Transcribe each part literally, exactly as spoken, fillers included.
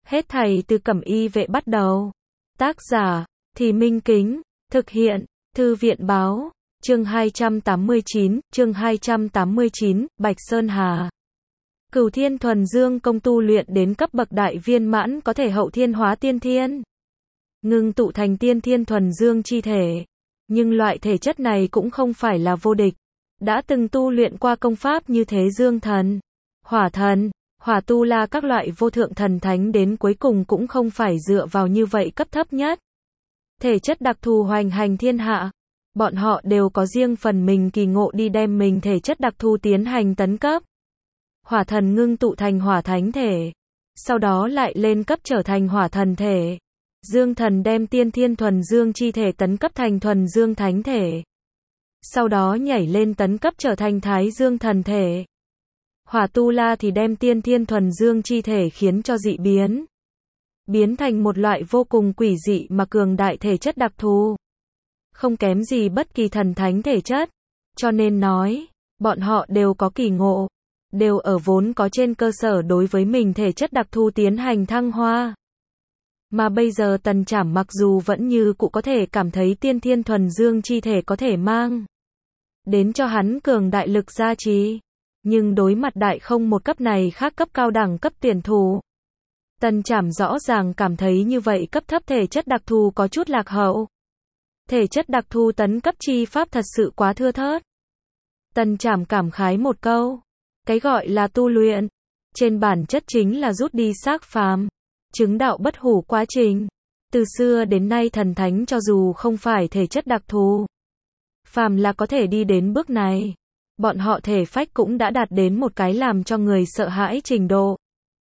Hết thảy từ Cẩm Y Vệ bắt đầu. Tác giả, Thì Minh Kính, thực hiện, Thư viện Báo, chương hai trăm tám mươi chín, chương hai trăm tám mươi chín, Bạch Sơn Hà. Cửu Thiên Thuần Dương công tu luyện đến cấp bậc đại viên mãn có thể hậu thiên hóa tiên thiên, ngưng tụ thành tiên thiên thuần dương chi thể. Nhưng loại thể chất này cũng không phải là vô địch. Đã từng tu luyện qua công pháp như thế Dương Thần, Hỏa Thần, Hỏa Tu La các loại vô thượng thần thánh đến cuối cùng cũng không phải dựa vào như vậy cấp thấp nhất. Thể chất đặc thù hoành hành thiên hạ. Bọn họ đều có riêng phần mình kỳ ngộ đi đem mình thể chất đặc thù tiến hành tấn cấp. Hỏa Thần ngưng tụ thành hỏa thánh thể, sau đó lại lên cấp trở thành hỏa thần thể. Dương Thần đem tiên thiên thuần dương chi thể tấn cấp thành thuần dương thánh thể, sau đó nhảy lên tấn cấp trở thành thái dương thần thể. Hỏa Tu La thì đem tiên thiên thuần dương chi thể khiến cho dị biến, biến thành một loại vô cùng quỷ dị mà cường đại thể chất đặc thù, không kém gì bất kỳ thần thánh thể chất. Cho nên nói, bọn họ đều có kỳ ngộ, đều ở vốn có trên cơ sở đối với mình thể chất đặc thù tiến hành thăng hoa. Mà bây giờ Tần Trảm mặc dù vẫn như cũ có thể cảm thấy tiên thiên thuần dương chi thể có thể mang đến cho hắn cường đại lực gia trì, nhưng đối mặt đại không một cấp này khác cấp cao đẳng cấp tuyển thủ, Tần Trảm rõ ràng cảm thấy như vậy cấp thấp thể chất đặc thù có chút lạc hậu. Thể chất đặc thù tấn cấp chi pháp thật sự quá thưa thớt. Tần Trảm cảm khái một câu, cái gọi là tu luyện, trên bản chất chính là rút đi xác phàm, chứng đạo bất hủ quá trình. Từ xưa đến nay thần thánh cho dù không phải thể chất đặc thù, phàm là có thể đi đến bước này. Bọn họ thể phách cũng đã đạt đến một cái làm cho người sợ hãi trình độ.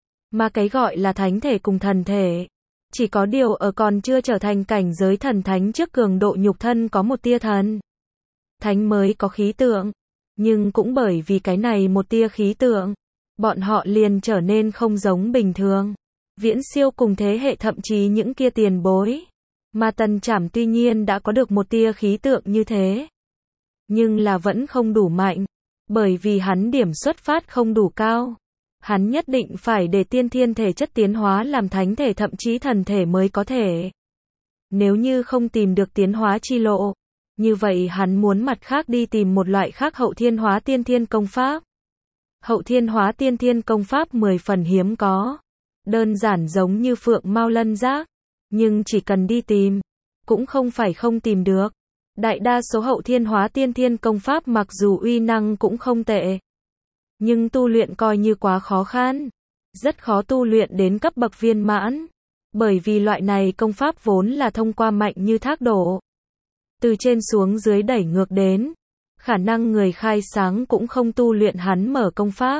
Mà cái gọi là thánh thể cùng thần thể, chỉ có điều ở còn chưa trở thành cảnh giới thần thánh trước cường độ nhục thân có một tia thần thánh mới có khí tượng. Nhưng cũng bởi vì cái này một tia khí tượng, bọn họ liền trở nên không giống bình thường, viễn siêu cùng thế hệ thậm chí những kia tiền bối. Mà Tần Trảm tuy nhiên đã có được một tia khí tượng như thế, nhưng là vẫn không đủ mạnh, bởi vì hắn điểm xuất phát không đủ cao. Hắn nhất định phải để tiên thiên thể chất tiến hóa làm thánh thể thậm chí thần thể mới có thể. Nếu như không tìm được tiến hóa chi lộ, như vậy hắn muốn mặt khác đi tìm một loại khác hậu thiên hóa tiên thiên công pháp. Hậu thiên hóa tiên thiên công pháp mười phần hiếm có, đơn giản giống như phượng mao lân giác, nhưng chỉ cần đi tìm, cũng không phải không tìm được. Đại đa số hậu thiên hóa tiên thiên công pháp mặc dù uy năng cũng không tệ, nhưng tu luyện coi như quá khó khăn, rất khó tu luyện đến cấp bậc viên mãn, bởi vì loại này công pháp vốn là thông qua mạnh như thác đổ, từ trên xuống dưới đẩy ngược đến, khả năng người khai sáng cũng không tu luyện hắn mở công pháp.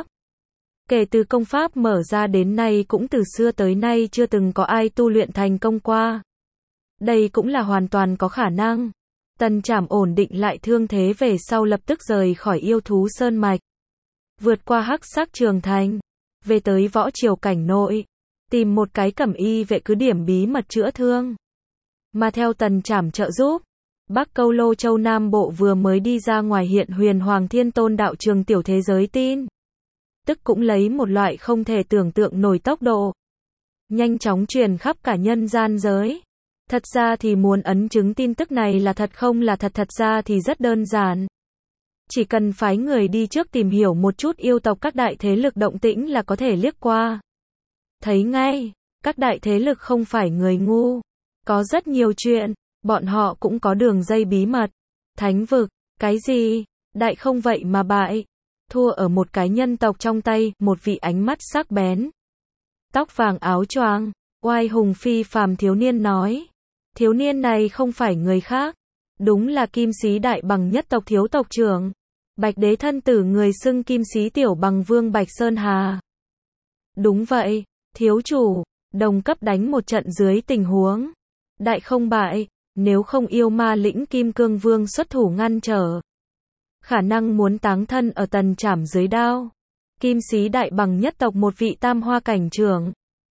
Kể từ công pháp mở ra đến nay cũng từ xưa tới nay chưa từng có ai tu luyện thành công qua. Đây cũng là hoàn toàn có khả năng. Tần Trảm ổn định lại thương thế về sau lập tức rời khỏi yêu thú sơn mạch, vượt qua hắc sắc trường thành, về tới võ triều cảnh nội, tìm một cái Cẩm Y Vệ cứ điểm bí mật chữa thương. Mà theo Tần Trảm trợ giúp, Bắc Câu Lô Châu Nam Bộ vừa mới đi ra ngoài hiện Huyền Hoàng Thiên Tôn đạo trường tiểu thế giới tin tức cũng lấy một loại không thể tưởng tượng nổi tốc độ, nhanh chóng truyền khắp cả nhân gian giới. Thật ra thì muốn ấn chứng tin tức này là thật không là thật thật ra thì rất đơn giản. Chỉ cần phái người đi trước tìm hiểu một chút yêu tộc các đại thế lực động tĩnh là có thể liếc qua. Thấy ngay, các đại thế lực không phải người ngu. Có rất nhiều chuyện, bọn họ cũng có đường dây bí mật. Thánh vực, cái gì? Đại không vậy mà bại. Thua ở một cái nhân tộc trong tay, một vị ánh mắt sắc bén, tóc vàng áo choàng, oai hùng phi phàm thiếu niên nói. Thiếu niên này không phải người khác, đúng là Kim Sĩ Đại Bằng nhất tộc thiếu tộc trưởng, Bạch Đế thân tử người xưng Kim Sĩ Tiểu Bằng Vương Bạch Sơn Hà. Đúng vậy, thiếu chủ, đồng cấp đánh một trận dưới tình huống đại không bại, nếu không yêu ma lĩnh Kim Cương Vương xuất thủ ngăn trở, khả năng muốn táng thân ở Tần Trảm dưới đao. Kim Sĩ Đại Bằng nhất tộc một vị tam hoa cảnh trưởng.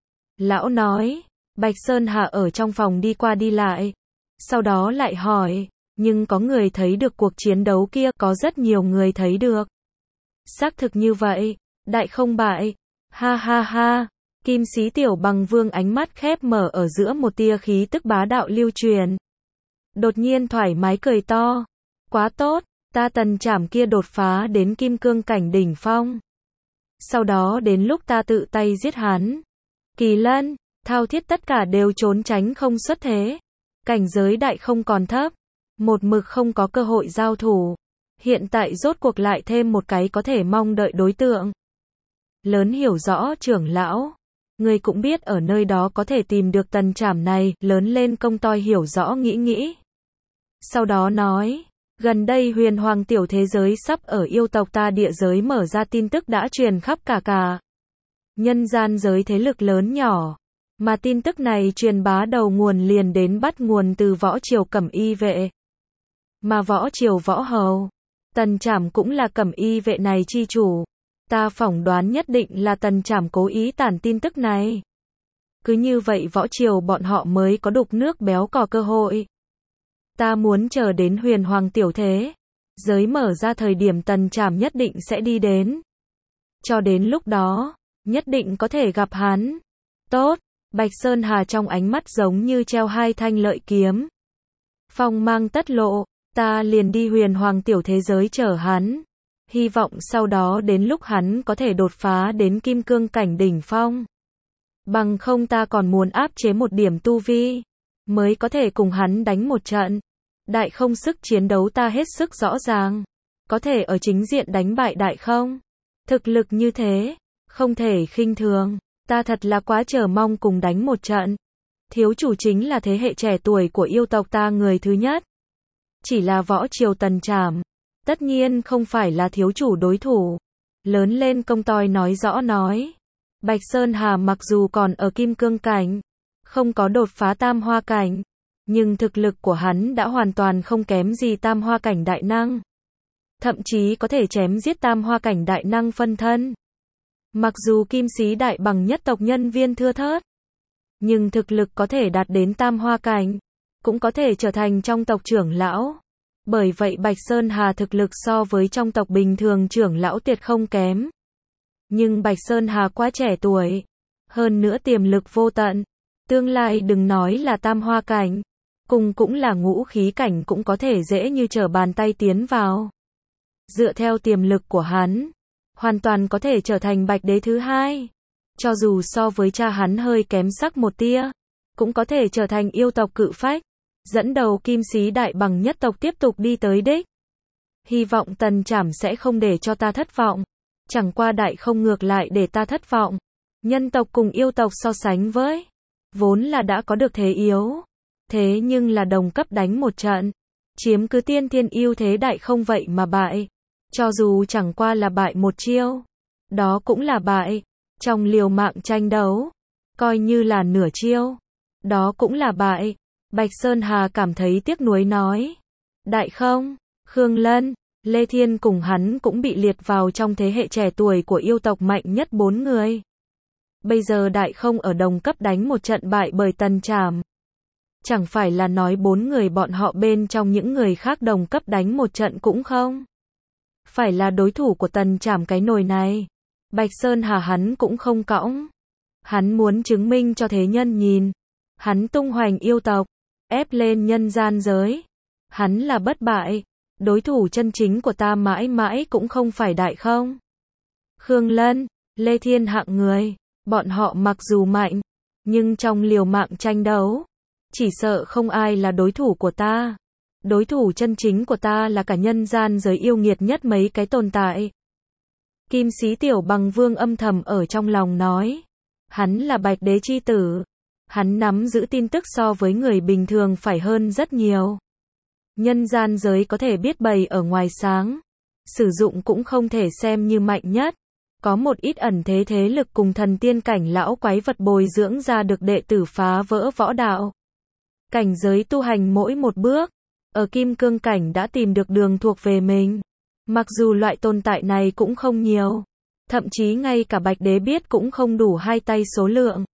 Lão nói, Bạch Sơn Hà ở trong phòng đi qua đi lại, sau đó lại hỏi, nhưng có người thấy được cuộc chiến đấu kia, có rất nhiều người thấy được. Xác thực như vậy, đại không bại, ha ha ha, Kim Sĩ Tiểu Bằng Vương ánh mắt khép mở ở giữa một tia khí tức bá đạo lưu truyền. Đột nhiên thoải mái cười to. Quá tốt, ta Tần Trảm kia đột phá đến kim cương cảnh đỉnh phong. Sau đó đến lúc ta tự tay giết hắn. Kỳ Lân, Thao Thiết tất cả đều trốn tránh không xuất thế. Cảnh giới đại không còn thấp. Một mực không có cơ hội giao thủ. Hiện tại rốt cuộc lại thêm một cái có thể mong đợi đối tượng. Lớn hiểu rõ trưởng lão. Người cũng biết ở nơi đó có thể tìm được Tần Trảm này, lớn lên công toi hiểu rõ nghĩ nghĩ. Sau đó nói, gần đây huyền hoàng tiểu thế giới sắp ở yêu tộc ta địa giới mở ra tin tức đã truyền khắp cả cả. Nhân gian giới thế lực lớn nhỏ. Mà tin tức này truyền bá đầu nguồn liền đến bắt nguồn từ võ triều Cẩm Y vệ. Mà võ triều võ hầu. Tần Trảm cũng là Cẩm Y vệ này chi chủ. Ta phỏng đoán nhất định là Tần Trảm cố ý tản tin tức này. Cứ như vậy võ triều bọn họ mới có đục nước béo cò cơ hội. Ta muốn chờ đến huyền hoàng tiểu thế giới mở ra thời điểm Tần Trảm nhất định sẽ đi đến. Cho đến lúc đó, nhất định có thể gặp hắn. Tốt, Bạch Sơn Hà trong ánh mắt giống như treo hai thanh lợi kiếm. Phong mang tất lộ, ta liền đi huyền hoàng tiểu thế giới chờ hắn. Hy vọng sau đó đến lúc hắn có thể đột phá đến kim cương cảnh đỉnh phong. Bằng không ta còn muốn áp chế một điểm tu vi. Mới có thể cùng hắn đánh một trận. Đại không sức chiến đấu ta hết sức rõ ràng. Có thể ở chính diện đánh bại đại không. Thực lực như thế, không thể khinh thường. Ta thật là quá chờ mong cùng đánh một trận. Thiếu chủ chính là thế hệ trẻ tuổi của yêu tộc ta người thứ nhất. Chỉ là võ triều Tần Trảm. Tất nhiên không phải là thiếu chủ đối thủ. Lớn lên công toi nói rõ nói. Bạch Sơn Hà mặc dù còn ở kim cương cảnh. Không có đột phá tam hoa cảnh. Nhưng thực lực của hắn đã hoàn toàn không kém gì tam hoa cảnh đại năng. Thậm chí có thể chém giết tam hoa cảnh đại năng phân thân. Mặc dù Kim Sĩ Đại Bằng nhất tộc nhân viên thưa thớt. Nhưng thực lực có thể đạt đến tam hoa cảnh. Cũng có thể trở thành trong tộc trưởng lão. Bởi vậy Bạch Sơn Hà thực lực so với trong tộc bình thường trưởng lão tuyệt không kém. Nhưng Bạch Sơn Hà quá trẻ tuổi. Hơn nữa tiềm lực vô tận. Tương lai đừng nói là tam hoa cảnh. Cùng cũng là ngũ khí cảnh cũng có thể dễ như trở bàn tay tiến vào. Dựa theo tiềm lực của hắn. Hoàn toàn có thể trở thành Bạch Đế thứ hai. Cho dù so với cha hắn hơi kém sắc một tia. Cũng có thể trở thành yêu tộc cự phách. Dẫn đầu Kim Sĩ Đại Bằng nhất tộc tiếp tục đi tới đích. Hy vọng Tần Trảm sẽ không để cho ta thất vọng. Chẳng qua đại không ngược lại để ta thất vọng. Nhân tộc cùng yêu tộc so sánh với. Vốn là đã có được thế yếu. Thế nhưng là đồng cấp đánh một trận. Chiếm cứ tiên thiên ưu thế đại không vậy mà bại. Cho dù chẳng qua là bại một chiêu. Đó cũng là bại. Trong liều mạng tranh đấu. Coi như là nửa chiêu. Đó cũng là bại. Bạch Sơn Hà cảm thấy tiếc nuối nói. Đại không, Khương Lân, Lê Thiên cùng hắn cũng bị liệt vào trong thế hệ trẻ tuổi của yêu tộc mạnh nhất bốn người. Bây giờ đại không ở đồng cấp đánh một trận bại bởi Tần Trảm. Chẳng phải là nói bốn người bọn họ bên trong những người khác đồng cấp đánh một trận cũng không. Phải là đối thủ của Tần Trảm cái nồi này. Bạch Sơn Hà hắn cũng không cõng. Hắn muốn chứng minh cho thế nhân nhìn. Hắn tung hoành yêu tộc. Ép lên nhân gian giới. Hắn là bất bại. Đối thủ chân chính của ta mãi mãi cũng không phải đại không. Khương Lân, Lê Thiên hạng người. Bọn họ mặc dù mạnh. Nhưng trong liều mạng tranh đấu. Chỉ sợ không ai là đối thủ của ta. Đối thủ chân chính của ta là cả nhân gian giới yêu nghiệt nhất mấy cái tồn tại. Kim Sĩ Tiểu Bằng Vương âm thầm ở trong lòng nói. Hắn là Bạch Đế chi tử. Hắn nắm giữ tin tức so với người bình thường phải hơn rất nhiều. Nhân gian giới có thể biết bày ở ngoài sáng. Sử dụng cũng không thể xem như mạnh nhất. Có một ít ẩn thế thế lực cùng thần tiên cảnh lão quái vật bồi dưỡng ra được đệ tử phá vỡ võ đạo. Cảnh giới tu hành mỗi một bước. Ở kim cương cảnh đã tìm được đường thuộc về mình. Mặc dù loại tồn tại này cũng không nhiều. Thậm chí ngay cả Bạch Đế biết cũng không đủ hai tay số lượng.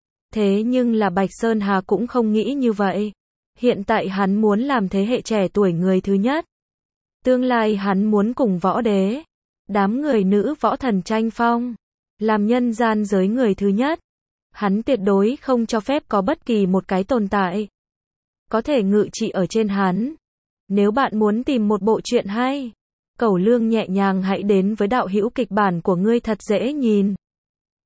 Thế nhưng là Bạch Sơn Hà cũng không nghĩ như vậy. Hiện tại hắn muốn làm thế hệ trẻ tuổi người thứ nhất. Tương lai hắn muốn cùng võ đế. Đám người nữ võ thần tranh phong. Làm nhân gian giới người thứ nhất. Hắn tuyệt đối không cho phép có bất kỳ một cái tồn tại có thể ngự trị ở trên hắn. Nếu bạn muốn tìm một bộ truyện hay, Cẩu Lương nhẹ nhàng hãy đến với đạo hữu kịch bản của ngươi thật dễ nhìn.